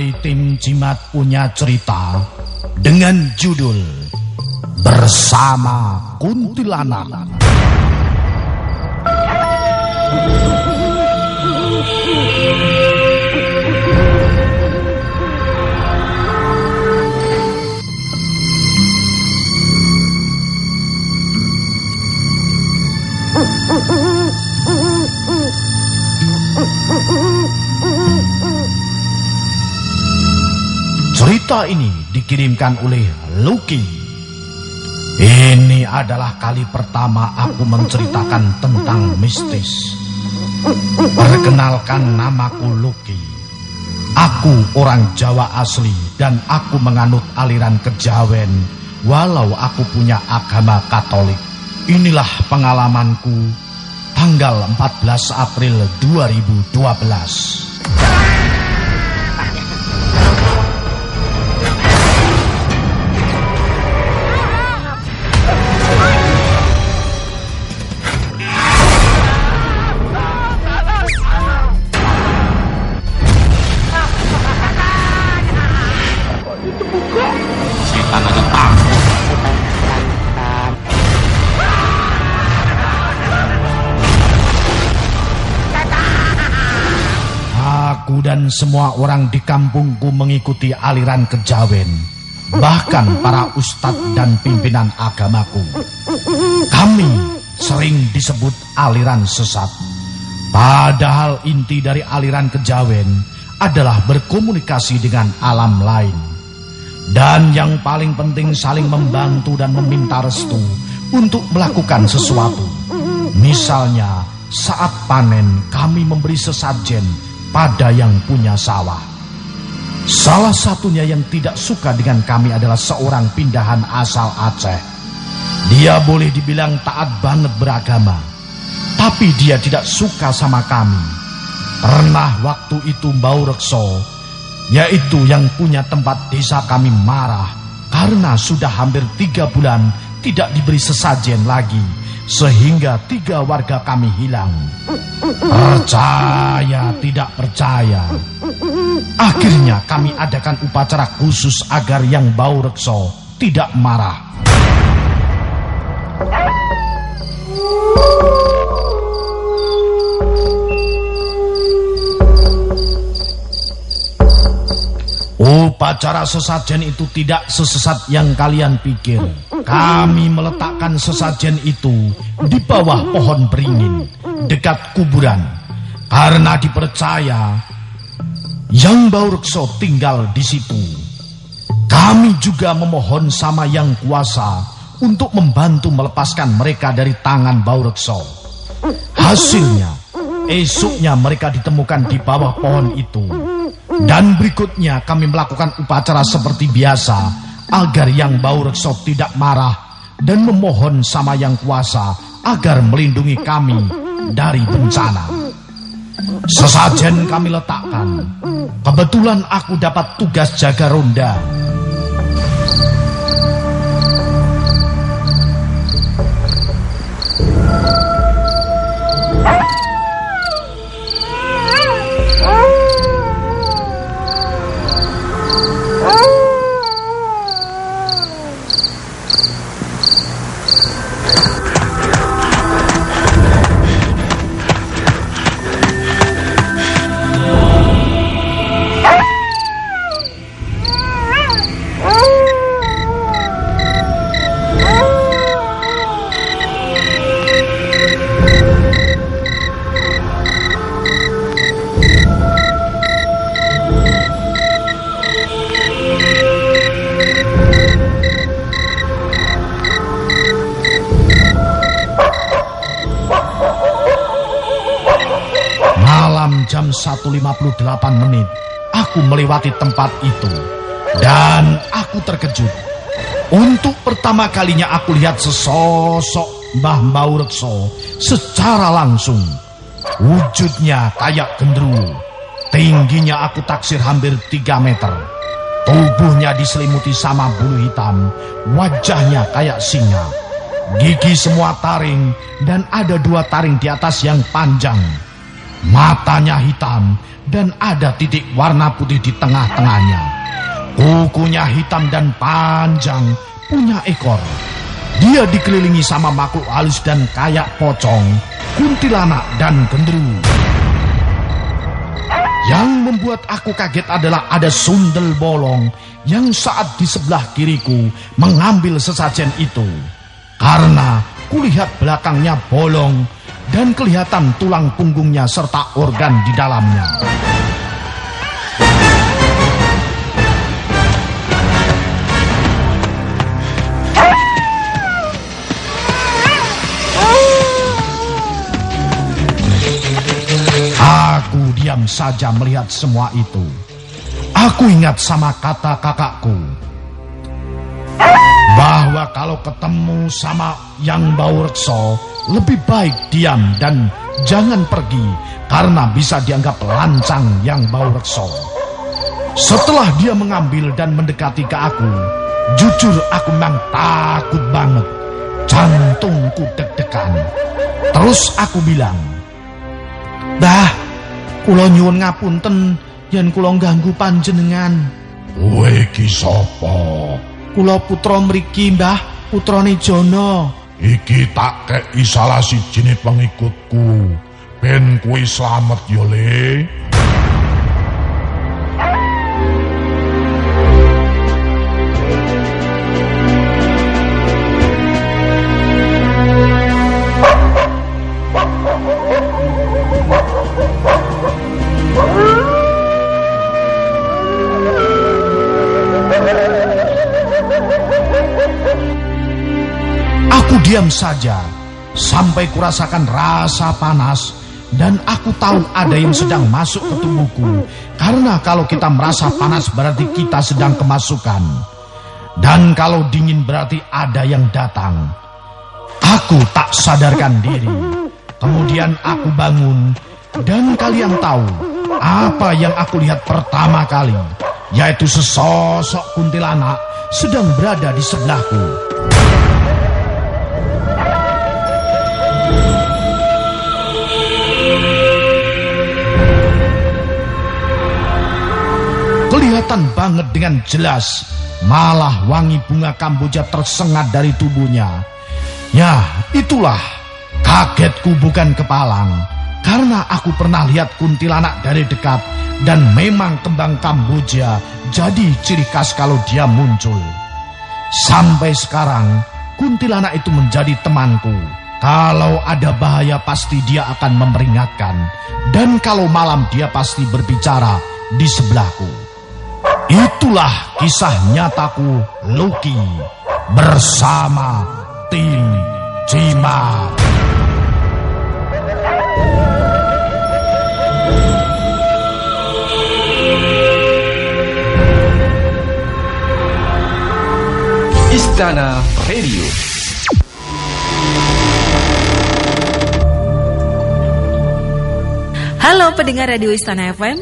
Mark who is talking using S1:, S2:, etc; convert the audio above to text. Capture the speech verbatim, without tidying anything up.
S1: Kali tim Jimat punya cerita dengan judul Bersama Kuntilanak. Cerita ini dikirimkan oleh Lucky. Ini adalah kali pertama aku menceritakan tentang mistis. Perkenalkan, namaku Lucky. Aku orang Jawa asli dan aku menganut aliran kejawen walau aku punya agama Katolik. Inilah pengalamanku tanggal empat belas April dua ribu dua belas. Aku dan semua orang di kampungku mengikuti aliran kejawen, bahkan para ustadz dan pimpinan agamaku. Kami sering disebut aliran sesat. Padahal inti dari aliran kejawen adalah berkomunikasi dengan alam lain. Dan yang paling penting saling membantu dan meminta restu untuk melakukan sesuatu. Misalnya saat panen kami memberi sesajen pada yang punya sawah. Salah satunya yang tidak suka dengan kami adalah seorang pindahan asal Aceh. Dia boleh dibilang taat banget beragama, tapi dia tidak suka sama kami. Pernah waktu itu Mbau Rekso, yaitu yang punya tempat desa, kami marah karena sudah hampir tiga bulan tidak diberi sesajen lagi, sehingga tiga warga kami hilang. Percaya tidak percaya, akhirnya kami adakan upacara khusus agar yang Mbau Rekso tidak marah. Upacara sesajen itu tidak sesesat yang kalian pikir. Kami meletakkan sesajen itu di bawah pohon beringin dekat kuburan, karena dipercaya Yang Mbau Rekso tinggal di situ. Kami juga memohon sama Yang Kuasa untuk membantu melepaskan mereka dari tangan Mbau Rekso. Hasilnya, esoknya mereka ditemukan di bawah pohon itu. Dan berikutnya kami melakukan upacara seperti biasa agar Yang Mbau Rekso tidak marah dan memohon sama Yang Kuasa agar melindungi kami dari bencana. Sesajen kami letakkan. Kebetulan aku dapat tugas jaga ronda. Jam satu lewat lima puluh delapan menit aku melewati tempat itu. Dan aku terkejut. Untuk pertama kalinya aku lihat sesosok Mbah Mbau Rekso secara langsung. Wujudnya kayak genderuwo. Tingginya aku taksir hampir tiga meter. Tubuhnya diselimuti sama bulu hitam. Wajahnya kayak singa. Gigi semua taring dan ada dua taring di atas yang panjang. Matanya hitam dan ada titik warna putih di tengah-tengahnya. Kukunya hitam dan panjang, punya ekor. Dia dikelilingi sama makhluk halus dan kayak pocong, kuntilanak dan genderuwo. Yang membuat aku kaget adalah ada sundel bolong yang saat di sebelah kiriku mengambil sesajen itu. Karena kulihat belakangnya bolong dan kelihatan tulang punggungnya serta organ di dalamnya. Aku diam saja melihat semua itu. Aku ingat sama kata kakakku, bahwa kalau ketemu sama yang bau rekso, lebih baik diam dan jangan pergi, karena bisa dianggap lancang yang bau rekso. Setelah dia mengambil dan mendekati ke aku, jujur aku memang takut banget. Jantungku deg-degan. Terus aku bilang, "Dah, kula nyuwun ngapunten yen kula ganggu panjenengan."
S2: "Kowe iki sapa?"
S1: "Kula putra mriki, Mbah, putrane Jono."
S2: "Iki tak kei salah sijine pengikutku, ben kowe slamet ya, Le."
S1: Aku diam saja sampai kurasakan rasa panas dan aku tahu ada yang sedang masuk ke tubuhku, karena kalau kita merasa panas berarti kita sedang kemasukan, dan kalau dingin berarti ada yang datang. Aku tak sadarkan diri. Kemudian aku bangun dan kalian tahu apa yang aku lihat pertama kali, yaitu sesosok kuntilanak sedang berada di sebelahku. Kelihatan banget dengan jelas, malah wangi bunga kamboja tersengat dari tubuhnya. Ya, itulah kagetku bukan kepalang, karena aku pernah lihat kuntilanak dari dekat dan memang kembang kamboja jadi ciri khas kalau dia muncul. Sampai sekarang kuntilanak itu menjadi temanku. Kalau ada bahaya pasti dia akan memperingatkan, dan kalau malam dia pasti berbicara di sebelahku. Itulah kisah nyataku Lucky bersama tim Jimat.
S3: Istana Radio.
S4: Halo pendengar Radio Istana F M,